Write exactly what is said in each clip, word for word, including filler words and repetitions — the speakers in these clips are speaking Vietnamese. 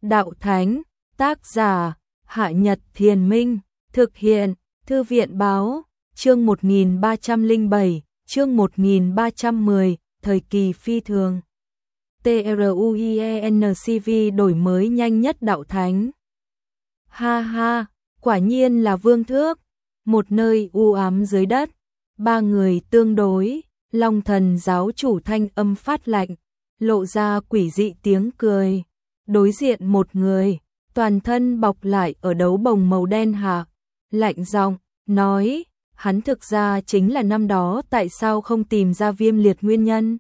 đạo thánh, tác giả, Hạ Nhật Thiền Minh, thực hiện, Thư viện Báo, chương một nghìn ba trăm lẻ bảy, chương một nghìn ba trăm mười, thời kỳ phi thường. TRUIENCV đổi mới nhanh nhất đạo thánh. Ha ha, quả nhiên là vương thước, một nơi u ám dưới đất, ba người tương đối, Long Thần giáo chủ thanh âm phát lạnh, lộ ra quỷ dị tiếng cười. Đối diện một người, toàn thân bọc lại ở đấu bồng màu đen hạ, lạnh giọng nói, hắn thực ra chính là năm đó tại sao không tìm ra viêm liệt nguyên nhân.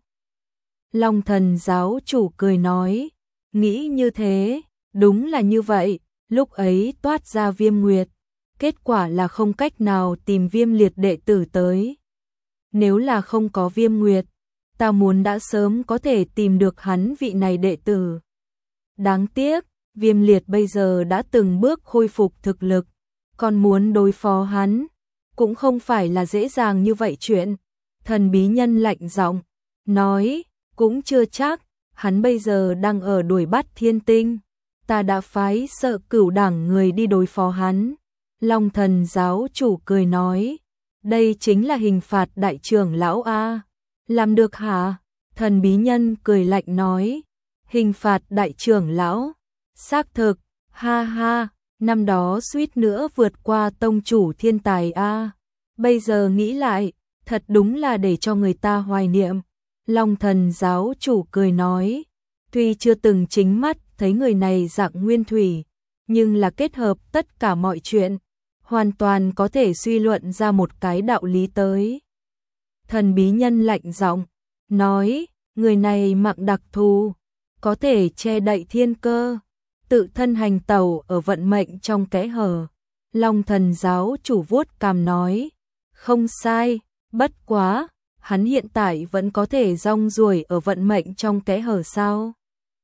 Long Thần giáo chủ cười nói, nghĩ như thế, đúng là như vậy, lúc ấy toát ra viêm nguyệt, kết quả là không cách nào tìm viêm liệt đệ tử tới. Nếu là không có viêm nguyệt, ta muốn đã sớm có thể tìm được hắn vị này đệ tử. Đáng tiếc, viêm liệt bây giờ đã từng bước khôi phục thực lực, còn muốn đối phó hắn, cũng không phải là dễ dàng như vậy chuyện. Thần bí nhân lạnh giọng nói, cũng chưa chắc, hắn bây giờ đang ở đuổi bắt thiên tinh, ta đã phái Sợ Cửu đảng người đi đối phó hắn. Long Thần giáo chủ cười nói, đây chính là hình phạt đại trưởng lão a. Làm được hả? Thần bí nhân cười lạnh nói, hình phạt đại trưởng lão, xác thực, ha ha, năm đó suýt nữa vượt qua tông chủ thiên tài a. Bây giờ nghĩ lại, thật đúng là để cho người ta hoài niệm. Long Thần giáo chủ cười nói, tuy chưa từng chính mắt thấy người này dạng nguyên thủy, nhưng là kết hợp tất cả mọi chuyện, hoàn toàn có thể suy luận ra một cái đạo lý tới. Thần bí nhân lạnh giọng nói, người này mạng đặc thù, có thể che đậy thiên cơ, tự thân hành tẩu ở vận mệnh trong kẽ hở. Long Thần giáo chủ vuốt cằm nói, không sai, bất quá, hắn hiện tại vẫn có thể rong ruổi ở vận mệnh trong kẽ hở sao?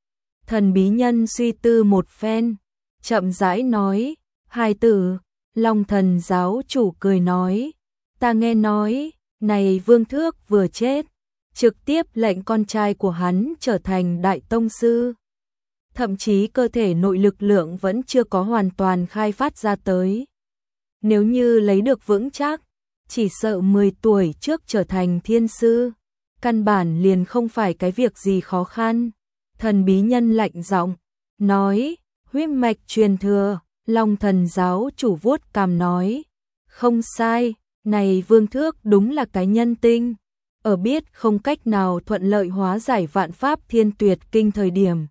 Thần bí nhân suy tư một phen, chậm rãi nói, hài tử. Long Thần giáo chủ cười nói, ta nghe nói, này Vương Thước vừa chết, trực tiếp lệnh con trai của hắn trở thành đại tông sư. Thậm chí cơ thể nội lực lượng vẫn chưa có hoàn toàn khai phát ra tới. Nếu như lấy được vững chắc, chỉ sợ mười tuổi trước trở thành thiên sư, căn bản liền không phải cái việc gì khó khăn. Thần bí nhân lạnh giọng nói, huyết mạch truyền thừa. Long Thần giáo chủ vuốt cằm nói, không sai, này Vương Thước đúng là cái nhân tinh, ở biết không cách nào thuận lợi hóa giải vạn pháp thiên tuyệt kinh thời điểm,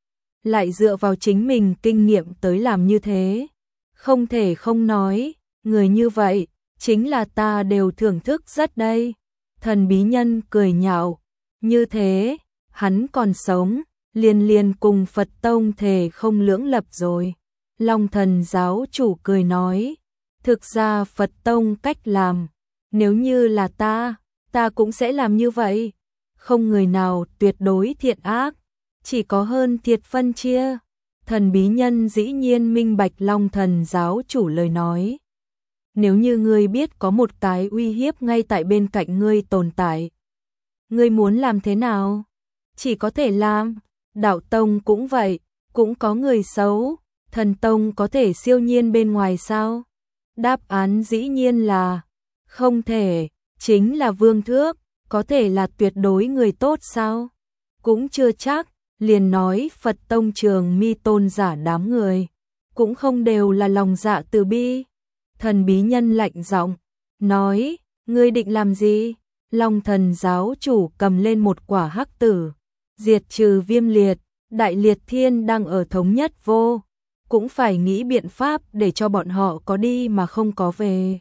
lại dựa vào chính mình kinh nghiệm tới làm như thế. Không thể không nói, người như vậy, chính là ta đều thưởng thức rất đây. Thần bí nhân cười nhạo, như thế, hắn còn sống, liền liền cùng Phật Tông thề không lưỡng lập rồi. Long Thần giáo chủ cười nói, thực ra Phật Tông cách làm, nếu như là ta, ta cũng sẽ làm như vậy. Không người nào tuyệt đối thiện ác, chỉ có hơn thiệt phân chia. Thần bí nhân dĩ nhiên minh bạch Long Thần giáo chủ lời nói. Nếu như ngươi biết có một cái uy hiếp ngay tại bên cạnh ngươi tồn tại, ngươi muốn làm thế nào? Chỉ có thể làm. Đạo tông cũng vậy, cũng có người xấu. Thần tông có thể siêu nhiên bên ngoài sao? Đáp án dĩ nhiên là không thể. Chính là Vương Thước, có thể là tuyệt đối người tốt sao? Cũng chưa chắc. Liền nói Phật Tông Trường Mi tôn giả đám người, cũng không đều là lòng dạ từ bi. Thần bí nhân lạnh giọng nói, ngươi định làm gì? Long Thần giáo chủ cầm lên một quả hắc tử, diệt trừ viêm liệt. Đại liệt thiên đang ở thống nhất vô, cũng phải nghĩ biện pháp để cho bọn họ có đi mà không có về.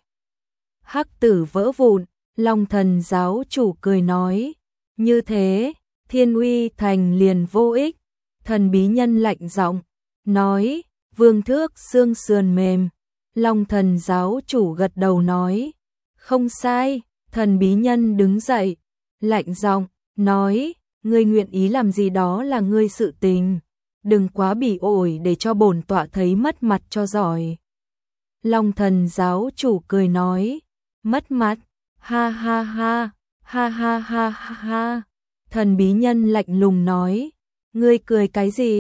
Hắc tử vỡ vụn, Long Thần giáo chủ cười nói, như thế, Thiên Uy thành liền vô ích. Thần bí nhân lạnh giọng nói, Vương Thước xương sườn mềm. Long Thần giáo chủ gật đầu nói, không sai. Thần bí nhân đứng dậy, lạnh giọng nói, ngươi nguyện ý làm gì đó là ngươi sự tình, đừng quá bỉ ổi để cho bổn tọa thấy mất mặt cho giỏi. Long Thần giáo chủ cười nói, mất mặt, ha ha ha, ha ha ha ha ha. Thần bí nhân lạnh lùng nói, ngươi cười cái gì?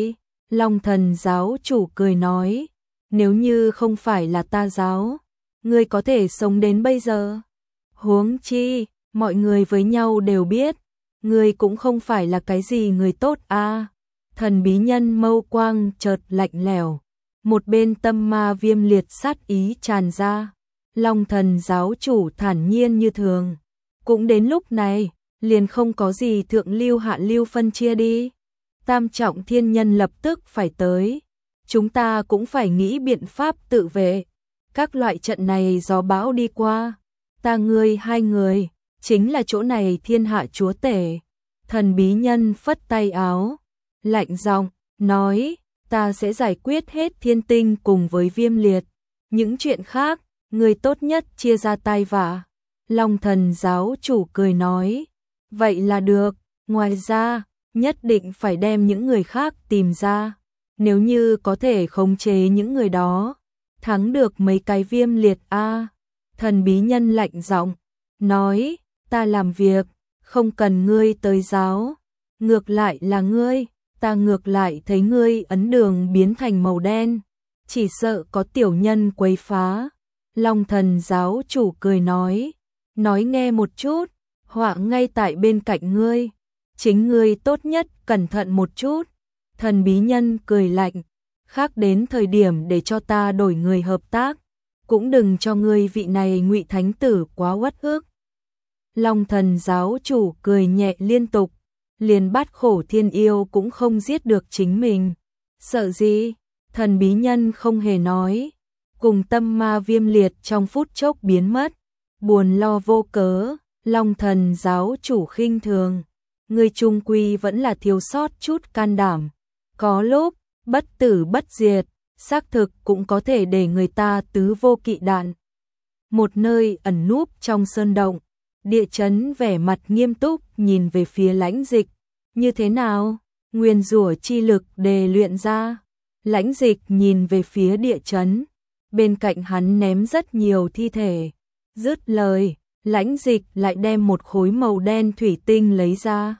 Long Thần giáo chủ cười nói, nếu như không phải là ta giáo, ngươi có thể sống đến bây giờ. Huống chi, mọi người với nhau đều biết, ngươi cũng không phải là cái gì người tốt a. À. Thần bí nhân mâu quang chợt lạnh lẽo, một bên tâm ma viêm liệt sát ý tràn ra. Long Thần giáo chủ thản nhiên như thường, cũng đến lúc này, liền không có gì thượng lưu hạ lưu phân chia đi. Tam trọng thiên nhân lập tức phải tới, chúng ta cũng phải nghĩ biện pháp tự vệ. Các loại trận này gió bão đi qua, ta ngươi hai người, chính là chỗ này thiên hạ chúa tể. Thần bí nhân phất tay áo, lạnh giọng nói, ta sẽ giải quyết hết thiên tinh cùng với viêm liệt. Những chuyện khác, người tốt nhất chia ra tay vả. Long Thần giáo chủ cười nói, vậy là được, ngoài ra, nhất định phải đem những người khác tìm ra. Nếu như có thể khống chế những người đó, thắng được mấy cái viêm liệt a. Thần bí nhân lạnh giọng nói, ta làm việc, không cần ngươi tới giáo. Ngược lại là ngươi, ta ngược lại thấy ngươi ấn đường biến thành màu đen, chỉ sợ có tiểu nhân quấy phá. Long Thần giáo chủ cười nói, nói nghe một chút, họa ngay tại bên cạnh ngươi, chính ngươi tốt nhất cẩn thận một chút. Thần bí nhân cười lạnh, khác đến thời điểm để cho ta đổi người hợp tác, cũng đừng cho ngươi vị này Ngụy thánh tử quá uất ức. Long Thần giáo chủ cười nhẹ liên tục, liền Bát Khổ Thiên Yêu cũng không giết được chính mình. Sợ gì? Thần bí nhân không hề nói, cùng tâm ma viêm liệt trong phút chốc biến mất, buồn lo vô cớ. Long Thần giáo chủ khinh thường, ngươi chung quy vẫn là thiếu sót chút can đảm. Có lúc, bất tử bất diệt, xác thực cũng có thể để người ta tứ vô kỵ đạn. Một nơi ẩn núp trong sơn động, Địa Chấn vẻ mặt nghiêm túc nhìn về phía Lãnh Dịch. Như thế nào? Nguyên rủa chi lực đề luyện ra. Lãnh Dịch nhìn về phía Địa Chấn, bên cạnh hắn ném rất nhiều thi thể. Dứt lời, Lãnh Dịch lại đem một khối màu đen thủy tinh lấy ra.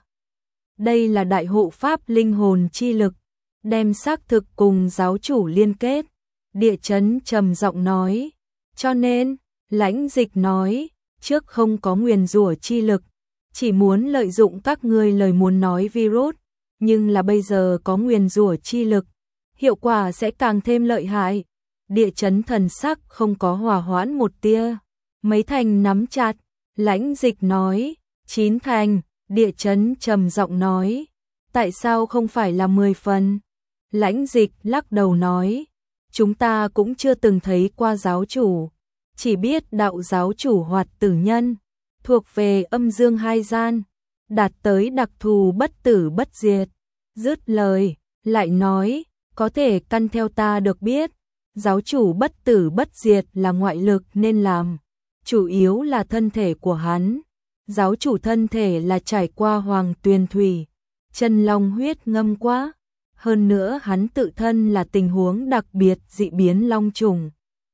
Đây là đại hộ pháp linh hồn chi lực, đem xác thực cùng giáo chủ liên kết. Địa Chấn trầm giọng nói, cho nên, Lãnh Dịch nói, trước không có nguyền rủa chi lực, chỉ muốn lợi dụng các ngươi lời muốn nói virus, nhưng là bây giờ có nguyền rủa chi lực, hiệu quả sẽ càng thêm lợi hại. Địa Chấn thần sắc không có hòa hoãn một tia, mấy thành nắm chặt. Lãnh Dịch nói, chín thành. Địa Chấn trầm giọng nói, tại sao không phải là mười phần? Lãnh Dịch lắc đầu nói, chúng ta cũng chưa từng thấy qua giáo chủ, chỉ biết đạo giáo chủ Hoạt Tử Nhân, thuộc về âm dương hai gian, đạt tới đặc thù bất tử bất diệt. Dứt lời, lại nói, có thể căn theo ta được biết, giáo chủ bất tử bất diệt là ngoại lực nên làm, chủ yếu là thân thể của hắn. Giáo chủ thân thể là trải qua hoàng tuyền thủy, chân long huyết ngâm quá, hơn nữa hắn tự thân là tình huống đặc biệt dị biến long trùng,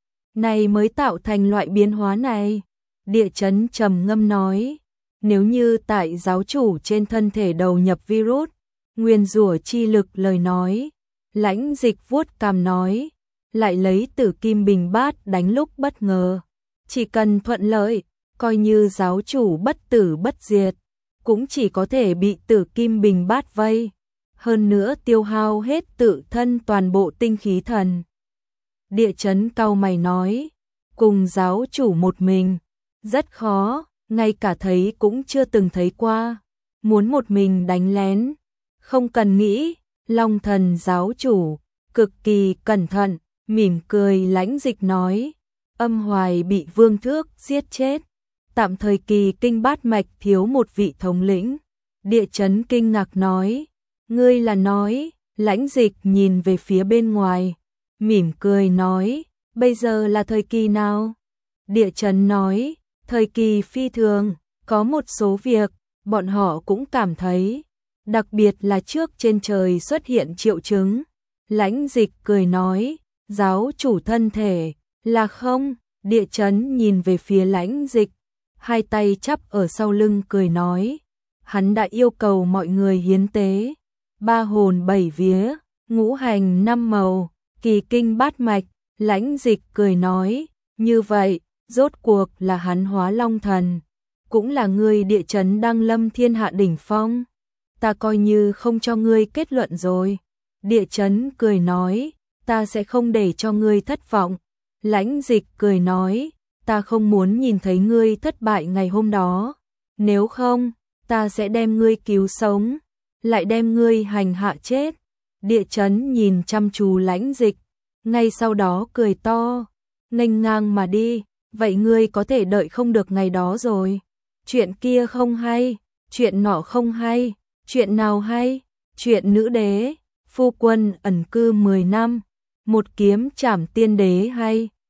này mới tạo thành loại biến hóa này. Địa Chấn trầm ngâm nói, nếu như tại giáo chủ trên thân thể đầu nhập virus, nguyên rủa chi lực lời nói. Lãnh Dịch vuốt cằm nói, lại lấy Tử Kim Bình Bát đánh lúc bất ngờ, chỉ cần thuận lợi, coi như giáo chủ bất tử bất diệt, cũng chỉ có thể bị Tử Kim Bình Bát vây, hơn nữa tiêu hao hết tự thân toàn bộ tinh khí thần. Địa Chấn cau mày nói, cùng giáo chủ một mình, rất khó, ngay cả thấy cũng chưa từng thấy qua, muốn một mình đánh lén, không cần nghĩ. Long Thần giáo chủ, cực kỳ cẩn thận, mỉm cười. Lãnh Dịch nói, Âm Hoài bị Vương Thước giết chết, tạm thời kỳ kinh bát mạch thiếu một vị thống lĩnh. Địa Chấn kinh ngạc nói, ngươi là nói? Lãnh Dịch nhìn về phía bên ngoài, mỉm cười nói, bây giờ là thời kỳ nào? Địa Chấn nói, thời kỳ phi thường, có một số việc, bọn họ cũng cảm thấy, đặc biệt là trước trên trời xuất hiện triệu chứng. Lãnh Dịch cười nói, giáo chủ thân thể, là không? Địa Chấn nhìn về phía Lãnh Dịch, hai tay chắp ở sau lưng cười nói, hắn đã yêu cầu mọi người hiến tế, ba hồn bảy vía, ngũ hành năm màu, kỳ kinh bát mạch, Lãnh Dịch cười nói, như vậy, rốt cuộc là hắn hóa long thần, cũng là ngươi địa chấn đăng lâm thiên hạ đỉnh phong. Ta coi như không cho ngươi kết luận rồi. Địa chấn cười nói, ta sẽ không để cho ngươi thất vọng. Lãnh Dịch cười nói, ta không muốn nhìn thấy ngươi thất bại ngày hôm đó. Nếu không, ta sẽ đem ngươi cứu sống, lại đem ngươi hành hạ chết. Địa chấn nhìn chăm chú Lãnh Dịch, ngay sau đó cười to, nghênh ngang mà đi, vậy ngươi có thể đợi không được ngày đó rồi. Chuyện kia không hay, chuyện nọ không hay, chuyện nào hay, chuyện nữ đế, phu quân ẩn cư mười năm, một kiếm trảm tiên đế hay.